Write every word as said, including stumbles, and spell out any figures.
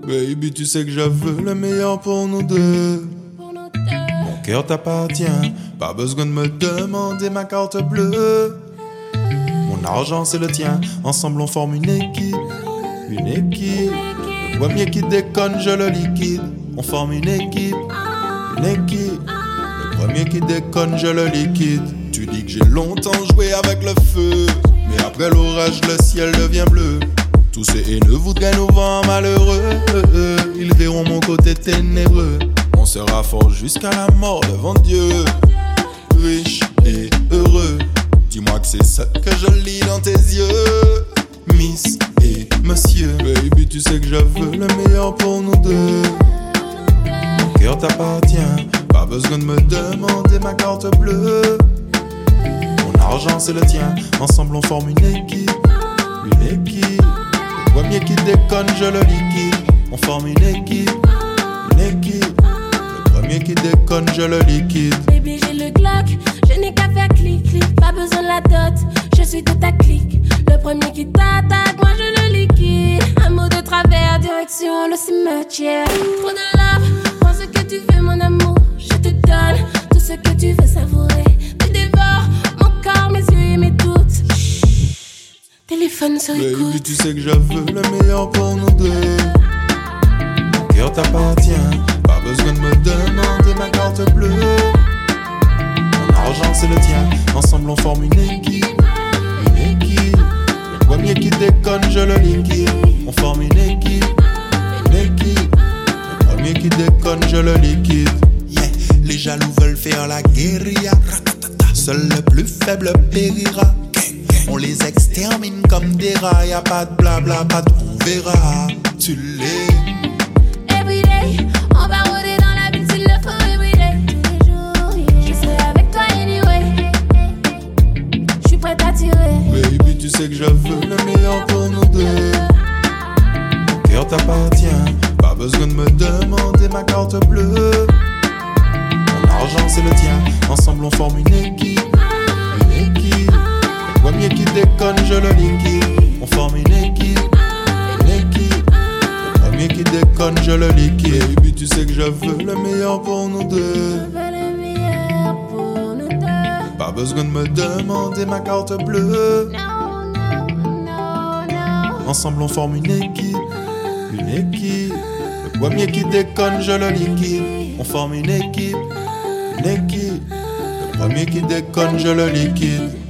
Baby, tu sais que je veux le meilleur pour nous deux. Mon cœur t'appartient, pas besoin de me demander ma carte bleue. Mon argent c'est le tien, ensemble on forme une équipe. Une équipe, le premier qui déconne je le liquide. On forme une équipe, une équipe. Le premier qui déconne je le liquide. Tu dis que j'ai longtemps joué avec le feu, mais après l'orage le ciel devient bleu. Tous ces haineux voudraient nous voir malheureux. Ils verront mon côté ténébreux. On sera fort jusqu'à la mort devant Dieu. Riche et heureux. Dis-moi que c'est ça que je lis dans tes yeux. Miss et monsieur. Baby, tu sais que je veux le meilleur pour nous deux. Mon cœur t'appartient, pas besoin de me demander ma carte bleue. Mon argent c'est le tien, ensemble on forme une équipe. Une équipe. Le premier qui déconne je le liquide. On forme une équipe. Une équipe. Le premier qui déconne je le liquide. Baby j'ai le Glock, je n'ai qu'à faire clic clic. Pas besoin de la dot, je suis de ta clique. Le premier qui t'attaque, moi je le liquide. Un mot de travers, direction le cimetière. Trop de love, prends ce que tu veux mon amour. Je te donne tout ce que tu veux savourer. Tu dévores mon corps, mes yeux et mes doutes. Téléphone sur écoute. Baby, tu sais que je veux le meilleur pour nous deux. Mon cœur t'appartient, pas besoin de me demander ma carte bleue. Mon argent c'est le tien, ensemble on forme une équipe. Une équipe. Le premier qui déconne je le liquide. On forme une équipe. Une équipe. Le premier qui déconne je le liquide. Yeah, les jaloux veulent faire la guérilla. Seul le plus faible périra. On les extermine comme des rats. Y'a pas de blabla, pas de on verra. Tu l'es. Everyday, on va rôder dans la ville s'il le faut. Everyday, tous les jours, yeah. Je serai avec toi anyway. Je suis prête à tirer. Baby, tu sais que je veux le meilleur pour nous deux. Mon cœur t'appartient, pas besoin de me demander ma carte bleue. Mon argent c'est le tien, ensemble on forme une équipe. Une équipe. Le premier qui déconne je le liquide. On forme une équipe. Une équipe. Le premier qui déconne je le liquide. Baby, tu sais que je veux le meilleur pour nous deux. Je veux le meilleur pour nous deux. Pas besoin de me demander ma carte bleue. No, no, no, no. Ensemble on forme une équipe. Une équipe. Le premier qui déconne je le liquide. On forme une équipe. Une équipe. Le premier qui déconne je le liquide.